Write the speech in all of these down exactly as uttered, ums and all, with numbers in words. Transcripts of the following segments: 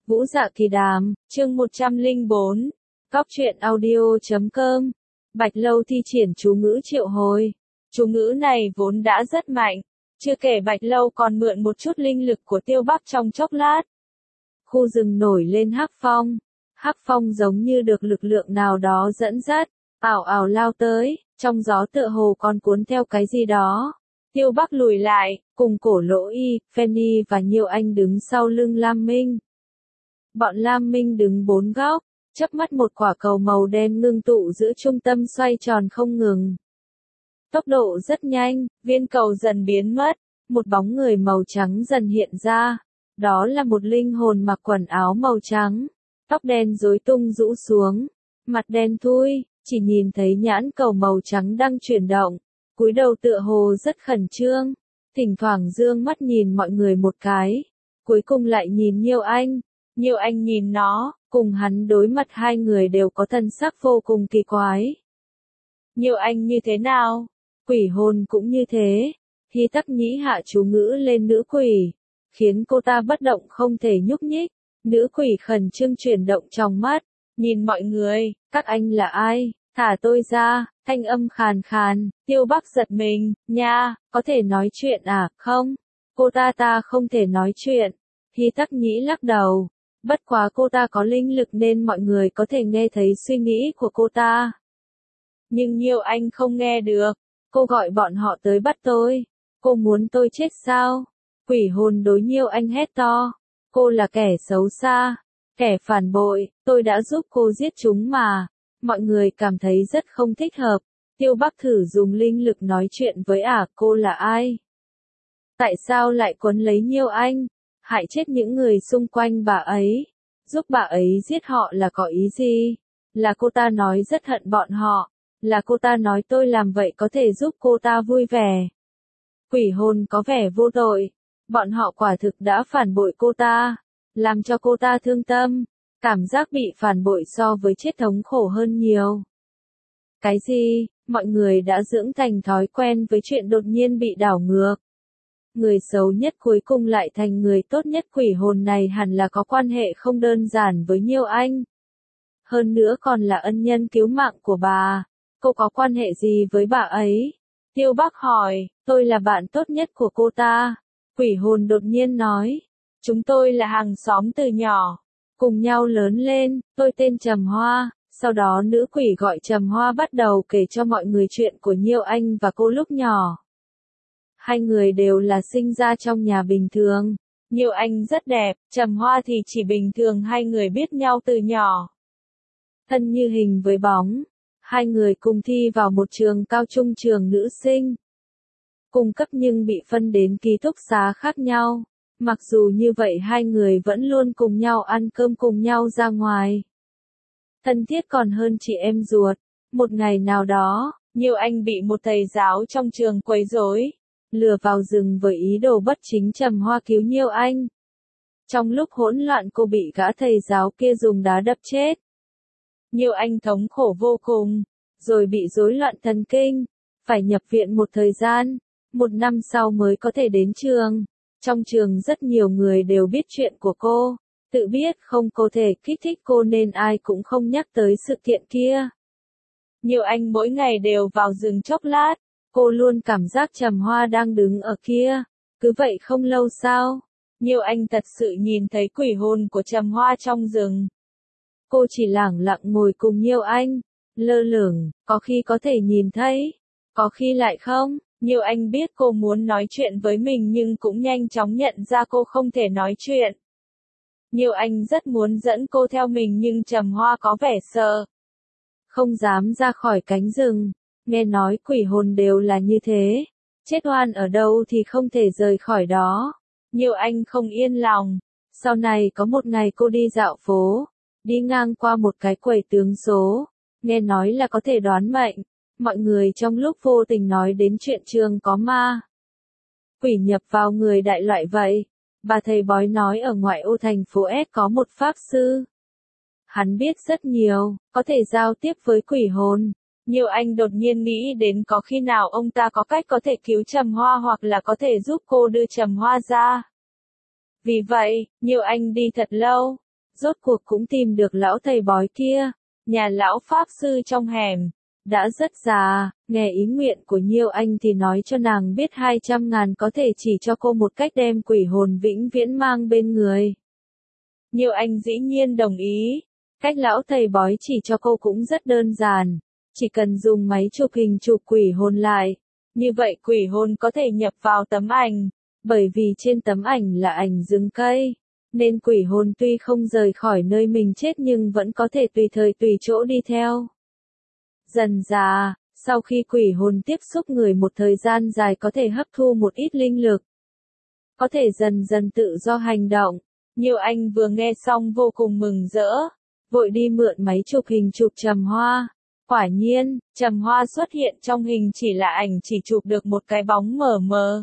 Vũ Dạ Kỳ Đàm, chương một trăm lẻ bốn. Cóc truyện audio chấm com. Bạch Lâu thi triển chú ngữ triệu hồi. Chú ngữ này vốn đã rất mạnh, chưa kể Bạch Lâu còn mượn một chút linh lực của Tiêu Bắc trong chốc lát. Khu rừng nổi lên hắc phong. Hắc phong giống như được lực lượng nào đó dẫn dắt, ảo ảo lao tới, trong gió tựa hồ còn cuốn theo cái gì đó. Tiêu Bắc lùi lại, cùng Cổ Lỗ Y, Fanny và Nhiêu Anh đứng sau lưng Lam Minh. Bọn Lam Minh đứng bốn góc, chớp mắt một quả cầu màu đen ngưng tụ giữa trung tâm xoay tròn không ngừng. Tốc độ rất nhanh, viên cầu dần biến mất, một bóng người màu trắng dần hiện ra. Đó là một linh hồn mặc quần áo màu trắng, tóc đen rối tung rũ xuống, mặt đen thui, chỉ nhìn thấy nhãn cầu màu trắng đang chuyển động, cúi đầu tựa hồ rất khẩn trương, thỉnh thoảng dương mắt nhìn mọi người một cái, cuối cùng lại nhìn Nhiêu Anh. Nhiêu Anh nhìn nó, cùng hắn đối mặt hai người đều có thân sắc vô cùng kỳ quái. Nhiêu Anh như thế nào? Quỷ hồn cũng như thế. Hy Tắc Nhĩ hạ chú ngữ lên nữ quỷ, khiến cô ta bất động không thể nhúc nhích. Nữ quỷ khẩn trương chuyển động trong mắt, nhìn mọi người, các anh là ai? Thả tôi ra, thanh âm khàn khàn. Tiêu Bắc giật mình, nha, có thể nói chuyện à? Không, cô ta ta không thể nói chuyện. Hy Tắc Nhĩ lắc đầu. Bất quá cô ta có linh lực nên mọi người có thể nghe thấy suy nghĩ của cô ta. Nhưng Nhiêu Anh không nghe được. Cô gọi bọn họ tới bắt tôi. Cô muốn tôi chết sao? Quỷ hồn đối Nhiêu Anh hét to. Cô là kẻ xấu xa, kẻ phản bội, tôi đã giúp cô giết chúng mà. Mọi người cảm thấy rất không thích hợp. Tiêu Bắc thử dùng linh lực nói chuyện với ả, cô là ai? Tại sao lại quấn lấy Nhiêu Anh? Hại chết những người xung quanh bà ấy, giúp bà ấy giết họ là có ý gì? Là cô ta nói rất hận bọn họ, là cô ta nói tôi làm vậy có thể giúp cô ta vui vẻ. Quỷ hồn có vẻ vô tội, bọn họ quả thực đã phản bội cô ta, làm cho cô ta thương tâm, cảm giác bị phản bội so với chết thống khổ hơn nhiều. Cái gì? Mọi người đã dưỡng thành thói quen với chuyện đột nhiên bị đảo ngược. Người xấu nhất cuối cùng lại thành người tốt nhất, quỷ hồn này hẳn là có quan hệ không đơn giản với Nhiêu Anh. Hơn nữa còn là ân nhân cứu mạng của bà. Cô có quan hệ gì với bà ấy? Tiêu Bắc hỏi, tôi là bạn tốt nhất của cô ta. Quỷ hồn đột nhiên nói, chúng tôi là hàng xóm từ nhỏ, cùng nhau lớn lên, tôi tên Trầm Hoa. Sau đó nữ quỷ gọi Trầm Hoa bắt đầu kể cho mọi người chuyện của Nhiêu Anh và cô lúc nhỏ. Hai người đều là sinh ra trong nhà bình thường. Nhiêu Anh rất đẹp, Trầm Hoa thì chỉ bình thường, hai người biết nhau từ nhỏ. Thân như hình với bóng. Hai người cùng thi vào một trường cao trung trường nữ sinh. Cùng cấp nhưng bị phân đến ký túc xá khác nhau. Mặc dù như vậy hai người vẫn luôn cùng nhau ăn cơm, cùng nhau ra ngoài. Thân thiết còn hơn chị em ruột. Một ngày nào đó, Nhiêu Anh bị một thầy giáo trong trường quấy rối, lừa vào rừng với ý đồ bất chính. Trầm Hoa cứu Nhiêu Anh. Trong lúc hỗn loạn cô bị gã thầy giáo kia dùng đá đập chết. Nhiêu Anh thống khổ vô cùng, rồi bị rối loạn thần kinh, phải nhập viện một thời gian, một năm sau mới có thể đến trường. Trong trường rất nhiều người đều biết chuyện của cô, tự biết không có thể kích thích cô nên ai cũng không nhắc tới sự kiện kia. Nhiêu Anh mỗi ngày đều vào rừng chốc lát. Cô luôn cảm giác Trầm Hoa đang đứng ở kia. Cứ vậy không lâu sau, Nhiêu Anh thật sự nhìn thấy quỷ hồn của Trầm Hoa trong rừng. Cô chỉ lẳng lặng ngồi cùng Nhiêu Anh, lơ lửng, có khi có thể nhìn thấy, có khi lại không. Nhiêu Anh biết cô muốn nói chuyện với mình nhưng cũng nhanh chóng nhận ra cô không thể nói chuyện. Nhiêu Anh rất muốn dẫn cô theo mình nhưng Trầm Hoa có vẻ sợ, không dám ra khỏi cánh rừng. Nghe nói quỷ hồn đều là như thế, chết oan ở đâu thì không thể rời khỏi đó. Nhiêu Anh không yên lòng. Sau này có một ngày cô đi dạo phố, đi ngang qua một cái quầy tướng số, nghe nói là có thể đoán mệnh. Mọi người trong lúc vô tình nói đến chuyện trường có ma quỷ nhập vào người đại loại vậy. Bà thầy bói nói ở ngoại ô thành phố S có một pháp sư. Hắn biết rất nhiều, có thể giao tiếp với quỷ hồn. Nhiêu Anh đột nhiên nghĩ đến có khi nào ông ta có cách có thể cứu Trầm Hoa hoặc là có thể giúp cô đưa Trầm Hoa ra. Vì vậy, Nhiêu Anh đi thật lâu, rốt cuộc cũng tìm được lão thầy bói kia, nhà lão pháp sư trong hẻm, đã rất già, nghe ý nguyện của Nhiêu Anh thì nói cho nàng biết hai trăm ngàn có thể chỉ cho cô một cách đem quỷ hồn vĩnh viễn mang bên người. Nhiêu Anh dĩ nhiên đồng ý, cách lão thầy bói chỉ cho cô cũng rất đơn giản, chỉ cần dùng máy chụp hình chụp quỷ hồn lại, như vậy quỷ hồn có thể nhập vào tấm ảnh, bởi vì trên tấm ảnh là ảnh rừng cây, nên quỷ hồn tuy không rời khỏi nơi mình chết nhưng vẫn có thể tùy thời tùy chỗ đi theo. Dần dà, sau khi quỷ hồn tiếp xúc người một thời gian dài có thể hấp thu một ít linh lực, có thể dần dần tự do hành động. Nhiêu Anh vừa nghe xong vô cùng mừng rỡ, vội đi mượn máy chụp hình chụp Trầm Hoa. Quả nhiên, Trầm Hoa xuất hiện trong hình chỉ là ảnh chỉ chụp được một cái bóng mờ mờ.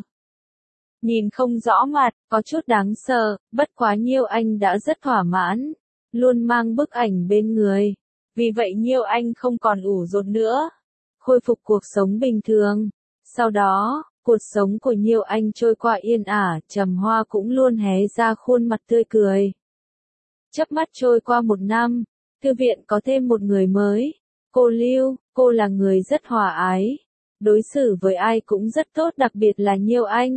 Nhìn không rõ mặt, có chút đáng sợ, bất quá Nhiêu Anh đã rất thỏa mãn, luôn mang bức ảnh bên người. Vì vậy Nhiêu Anh không còn ủ rột nữa, khôi phục cuộc sống bình thường. Sau đó, cuộc sống của Nhiêu Anh trôi qua yên ả, Trầm Hoa cũng luôn hé ra khuôn mặt tươi cười. Chớp mắt trôi qua một năm, thư viện có thêm một người mới. Cô Lưu, cô là người rất hòa ái, đối xử với ai cũng rất tốt, đặc biệt là Nhiêu Anh.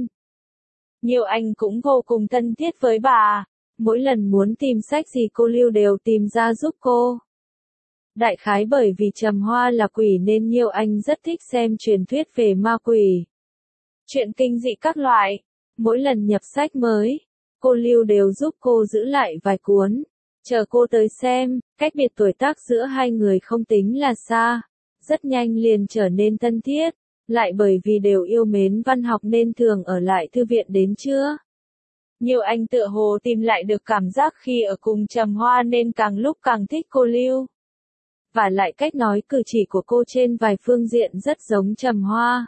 Nhiêu Anh cũng vô cùng thân thiết với bà, mỗi lần muốn tìm sách gì cô Lưu đều tìm ra giúp cô. Đại khái bởi vì Trầm Hoa là quỷ nên Nhiêu Anh rất thích xem truyền thuyết về ma quỷ, chuyện kinh dị các loại. Mỗi lần nhập sách mới, cô Lưu đều giúp cô giữ lại vài cuốn, chờ cô tới xem. Cách biệt tuổi tác giữa hai người không tính là xa, rất nhanh liền trở nên thân thiết, lại bởi vì đều yêu mến văn học nên thường ở lại thư viện đến trưa. Nhiêu Anh tựa hồ tìm lại được cảm giác khi ở cùng Trầm Hoa nên càng lúc càng thích cô Lưu. Và lại cách nói cử chỉ của cô trên vài phương diện rất giống Trầm Hoa.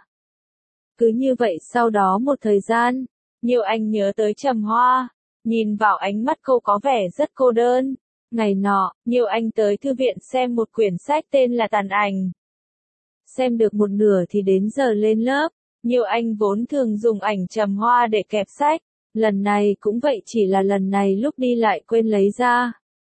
Cứ như vậy sau đó một thời gian, Nhiêu Anh nhớ tới Trầm Hoa, nhìn vào ánh mắt cô có vẻ rất cô đơn. Ngày nọ, Nhiêu Anh tới thư viện xem một quyển sách tên là Tàn Ảnh. Xem được một nửa thì đến giờ lên lớp, Nhiêu Anh vốn thường dùng ảnh Trầm Hoa để kẹp sách, lần này cũng vậy, chỉ là lần này lúc đi lại quên lấy ra.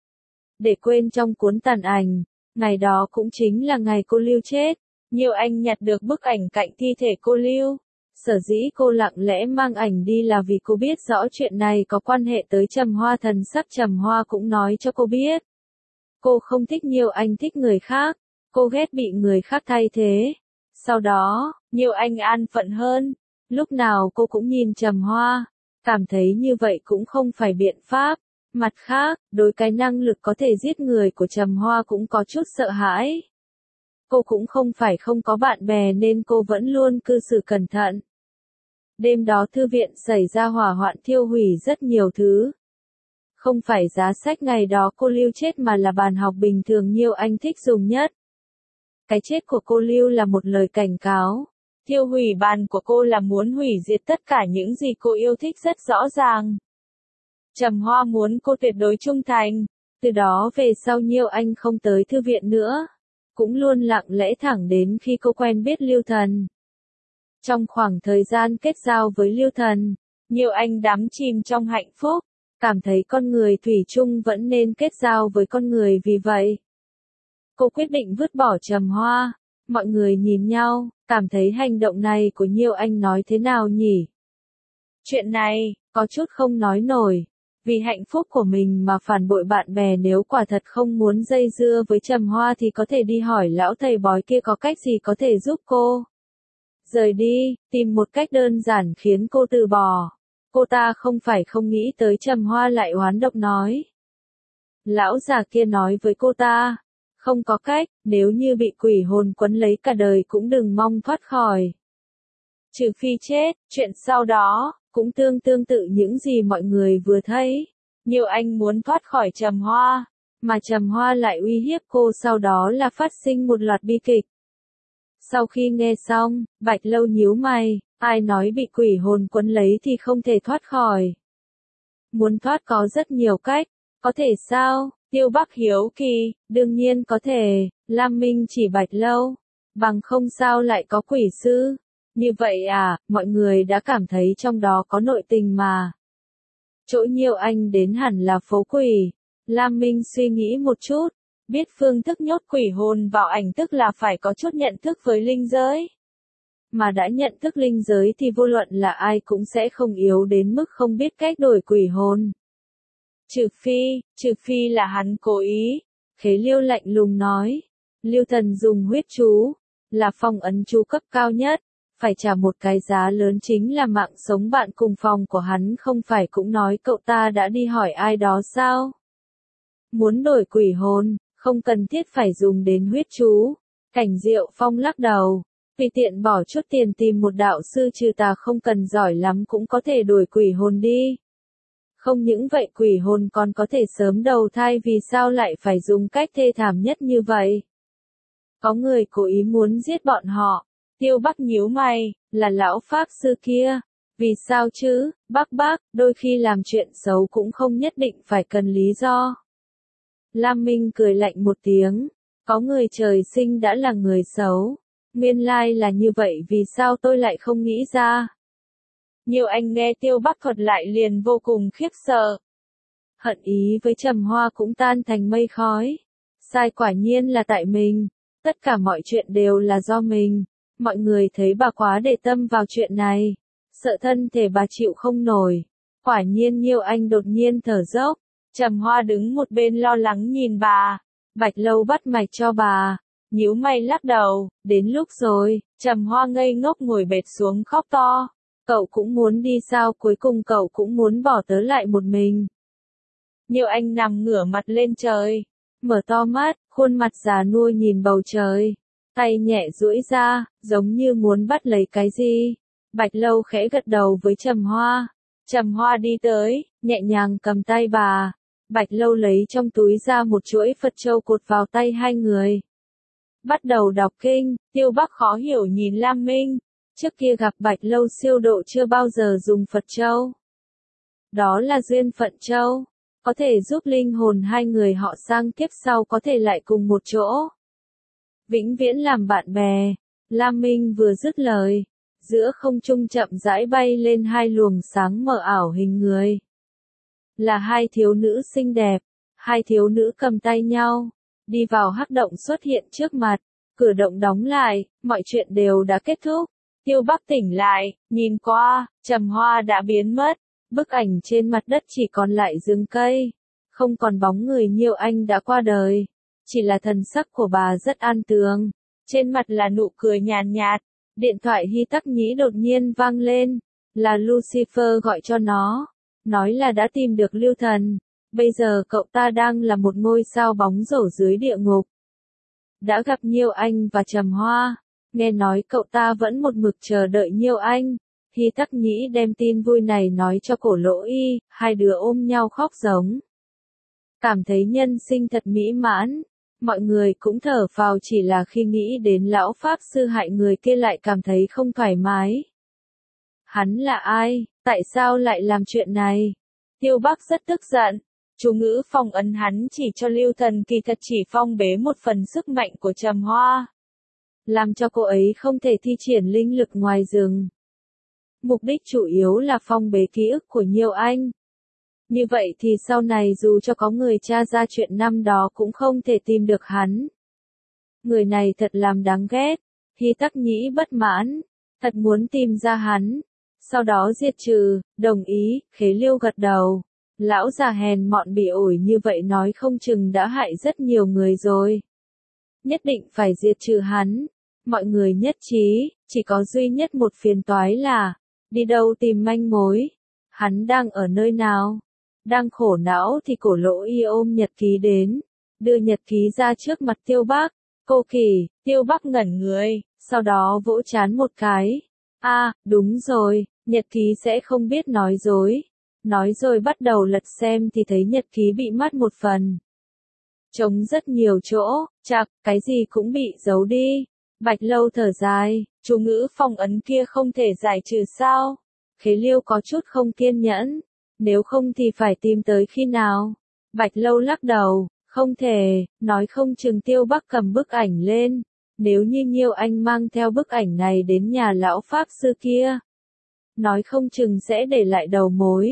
Để quên trong cuốn Tàn Ảnh, ngày đó cũng chính là ngày cô Lưu chết, Nhiêu Anh nhặt được bức ảnh cạnh thi thể cô Lưu. Sở dĩ cô lặng lẽ mang ảnh đi là vì cô biết rõ chuyện này có quan hệ tới Trầm Hoa, thần sắc Trầm Hoa cũng nói cho cô biết. Cô không thích Nhiêu Anh thích người khác, cô ghét bị người khác thay thế. Sau đó, Nhiêu Anh an phận hơn, lúc nào cô cũng nhìn Trầm Hoa, cảm thấy như vậy cũng không phải biện pháp. Mặt khác, đối cái năng lực có thể giết người của Trầm Hoa cũng có chút sợ hãi. Cô cũng không phải không có bạn bè nên cô vẫn luôn cư xử cẩn thận. Đêm đó thư viện xảy ra hỏa hoạn thiêu hủy rất nhiều thứ. Không phải giá sách ngày đó cô Lưu chết mà là bàn học bình thường Nhiêu Anh thích dùng nhất. Cái chết của cô Lưu là một lời cảnh cáo. Thiêu hủy bàn của cô là muốn hủy diệt tất cả những gì cô yêu thích rất rõ ràng. Trầm Hoa muốn cô tuyệt đối trung thành. Từ đó về sau Nhiêu Anh không tới thư viện nữa, cũng luôn lặng lẽ thẳng đến khi cô quen biết Lưu Thần. Trong khoảng thời gian kết giao với Lưu Thần, Nhiêu Anh đắm chìm trong hạnh phúc, cảm thấy con người thủy chung vẫn nên kết giao với con người, vì vậy cô quyết định vứt bỏ Trầm Hoa. Mọi người nhìn nhau, cảm thấy hành động này của Nhiêu Anh nói thế nào nhỉ? Chuyện này, có chút không nói nổi. Vì hạnh phúc của mình mà phản bội bạn bè, nếu quả thật không muốn dây dưa với Trầm Hoa thì có thể đi hỏi lão thầy bói kia có cách gì có thể giúp cô rời đi, tìm một cách đơn giản khiến cô từ bỏ. Cô ta không phải không nghĩ tới, Trầm Hoa lại oán độc nói. Lão già kia nói với cô ta, không có cách, nếu như bị quỷ hồn quấn lấy cả đời cũng đừng mong thoát khỏi. Trừ phi chết. Chuyện sau đó cũng tương tương tự những gì mọi người vừa thấy. Nhiêu Anh muốn thoát khỏi Trầm Hoa, mà Trầm Hoa lại uy hiếp cô, sau đó là phát sinh một loạt bi kịch. Sau khi nghe xong, Bạch Lâu nhíu mày, ai nói bị quỷ hồn quấn lấy thì không thể thoát khỏi. Muốn thoát có rất nhiều cách, có thể sao? Tiêu Bắc hiếu kỳ, đương nhiên có thể, Lam Minh chỉ Bạch Lâu, bằng không sao lại có quỷ sư. Như vậy à, mọi người đã cảm thấy trong đó có nội tình mà. Chỗ Nhiêu Anh đến hẳn là phố quỷ, Lam Minh suy nghĩ một chút, biết phương thức nhốt quỷ hồn vào ảnh tức là phải có chút nhận thức với linh giới. Mà đã nhận thức linh giới thì vô luận là ai cũng sẽ không yếu đến mức không biết cách đổi quỷ hồn. Trừ phi, trừ phi là hắn cố ý. Khế Liêu lạnh lùng nói. Liêu Thần dùng huyết chú, là phong ấn chú cấp cao nhất, phải trả một cái giá lớn chính là mạng sống bạn cùng phòng của hắn, không phải cũng nói cậu ta đã đi hỏi ai đó sao? Muốn đổi quỷ hồn, không cần thiết phải dùng đến huyết chú. Cảnh Diệu Phong lắc đầu, vì tiện bỏ chút tiền tìm một đạo sư trừ tà không cần giỏi lắm cũng có thể đổi quỷ hồn đi. Không những vậy quỷ hồn còn có thể sớm đầu thai, vì sao lại phải dùng cách thê thảm nhất như vậy? Có người cố ý muốn giết bọn họ. Tiêu Bắc nhíu mày, là lão pháp sư kia. Vì sao chứ, bác bác, đôi khi làm chuyện xấu cũng không nhất định phải cần lý do. Lam Minh cười lạnh một tiếng. Có người trời sinh đã là người xấu. Nguyên lai là như vậy, vì sao tôi lại không nghĩ ra? Nhiều anh nghe Tiêu Bắc thuật lại liền vô cùng khiếp sợ. Hận ý với Trầm Hoa cũng tan thành mây khói. Sai quả nhiên là tại mình. Tất cả mọi chuyện đều là do mình. Mọi người thấy bà quá để tâm vào chuyện này. Sợ thân thể bà chịu không nổi. Quả nhiên Nhiêu Anh đột nhiên thở dốc. Trầm Hoa đứng một bên lo lắng nhìn bà. Bạch Lâu bắt mạch cho bà. Nhíu mày lắc đầu. Đến lúc rồi. Trầm Hoa ngây ngốc ngồi bệt xuống khóc to. Cậu cũng muốn đi sao? Cuối cùng cậu cũng muốn bỏ tớ lại một mình. Nhiêu Anh nằm ngửa mặt lên trời. Mở to mắt, khuôn mặt già nua nhìn bầu trời. Tay nhẹ duỗi ra, giống như muốn bắt lấy cái gì. Bạch Lâu khẽ gật đầu với Trầm Hoa. Trầm Hoa đi tới, nhẹ nhàng cầm tay bà. Bạch Lâu lấy trong túi ra một chuỗi Phật châu cột vào tay hai người. Bắt đầu đọc kinh. Tiêu Bắc khó hiểu nhìn Lam Minh. Trước kia gặp Bạch Lâu siêu độ chưa bao giờ dùng Phật châu. Đó là duyên phận châu. Có thể giúp linh hồn hai người họ sang kiếp sau có thể lại cùng một chỗ. Vĩnh viễn làm bạn bè. Lam Minh vừa dứt lời. Giữa không trung chậm rãi bay lên hai luồng sáng mờ ảo hình người. Là hai thiếu nữ xinh đẹp. Hai thiếu nữ cầm tay nhau. Đi vào hắc động xuất hiện trước mặt. Cửa động đóng lại, mọi chuyện đều đã kết thúc. Tiêu Bắc tỉnh lại, nhìn qua, Trầm Hoa đã biến mất. Bức ảnh trên mặt đất chỉ còn lại rừng cây. Không còn bóng người. Nhiêu Anh đã qua đời. Chỉ là thần sắc của bà rất an tường. Trên mặt là nụ cười nhàn nhạt. Điện thoại Hy Tắc Nhĩ đột nhiên vang lên. Là Lucifer gọi cho nó. Nói là đã tìm được Lưu Thần. Bây giờ cậu ta đang là một ngôi sao bóng rổ dưới địa ngục. Đã gặp Nhiêu Anh và Trầm Hoa. Nghe nói cậu ta vẫn một mực chờ đợi Nhiêu Anh. Hy Tắc Nhĩ đem tin vui này nói cho Cổ Lỗ Y. Hai đứa ôm nhau khóc giống. Cảm thấy nhân sinh thật mỹ mãn. Mọi người cũng thở phào, chỉ là khi nghĩ đến lão pháp sư hại người kia lại cảm thấy không thoải mái. Hắn là ai? Tại sao lại làm chuyện này? Tiêu Bắc rất tức giận. Chú ngữ phong ấn hắn chỉ cho Lưu Thần kỳ thật chỉ phong bế một phần sức mạnh của Trầm Hoa. Làm cho cô ấy không thể thi triển linh lực ngoài rừng. Mục đích chủ yếu là phong bế ký ức của Nhiêu Anh. Như vậy thì sau này dù cho có người tra ra chuyện năm đó cũng không thể tìm được hắn. Người này thật làm đáng ghét. Hy Tắc Nhĩ bất mãn. Thật muốn tìm ra hắn. Sau đó diệt trừ, đồng ý, Khế Liêu gật đầu. Lão già hèn mọn bị ổi như vậy nói không chừng đã hại rất nhiều người rồi. Nhất định phải diệt trừ hắn. Mọi người nhất trí, chỉ có duy nhất một phiền toái là, đi đâu tìm manh mối. Hắn đang ở nơi nào? Đang khổ não thì Cổ Lỗ Y ôm nhật ký đến. Đưa nhật ký ra trước mặt Tiêu Bắc. Cô Kỳ, Tiêu Bắc ngẩn người, sau đó vỗ trán một cái. A, à, đúng rồi, nhật ký sẽ không biết nói dối. Nói rồi bắt đầu lật xem thì thấy nhật ký bị mất một phần. Trống rất nhiều chỗ, chạc, cái gì cũng bị giấu đi. Bạch Lâu thở dài, chú ngữ phong ấn kia không thể giải trừ sao? Khế Liêu có chút không kiên nhẫn. Nếu không thì phải tìm tới khi nào? Bạch Lâu lắc đầu, không thể, nói không chừng Tiêu Bắc cầm bức ảnh lên. Nếu như Nhiêu Anh mang theo bức ảnh này đến nhà lão pháp sư kia. Nói không chừng sẽ để lại đầu mối.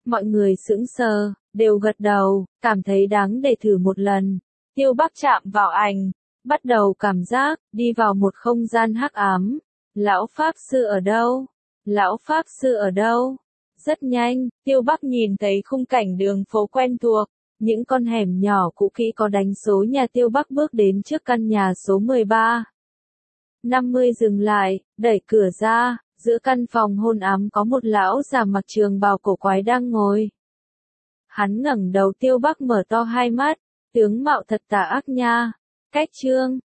Mọi người sững sờ, đều gật đầu, cảm thấy đáng để thử một lần. Tiêu Bắc chạm vào ảnh, bắt đầu cảm giác, đi vào một không gian hắc ám. Lão Pháp Sư ở đâu? Lão Pháp Sư ở đâu? Rất nhanh, Tiêu Bắc nhìn thấy khung cảnh đường phố quen thuộc, những con hẻm nhỏ cũ kỹ có đánh số nhà. Tiêu Bắc bước đến trước căn nhà số mười ba. năm mươi dừng lại, đẩy cửa ra, giữa căn phòng hôn ám có một lão già mặc trường bào cổ quái đang ngồi. Hắn ngẩng đầu. Tiêu Bắc mở to hai mắt, tướng mạo thật tà ác nha. Cách chương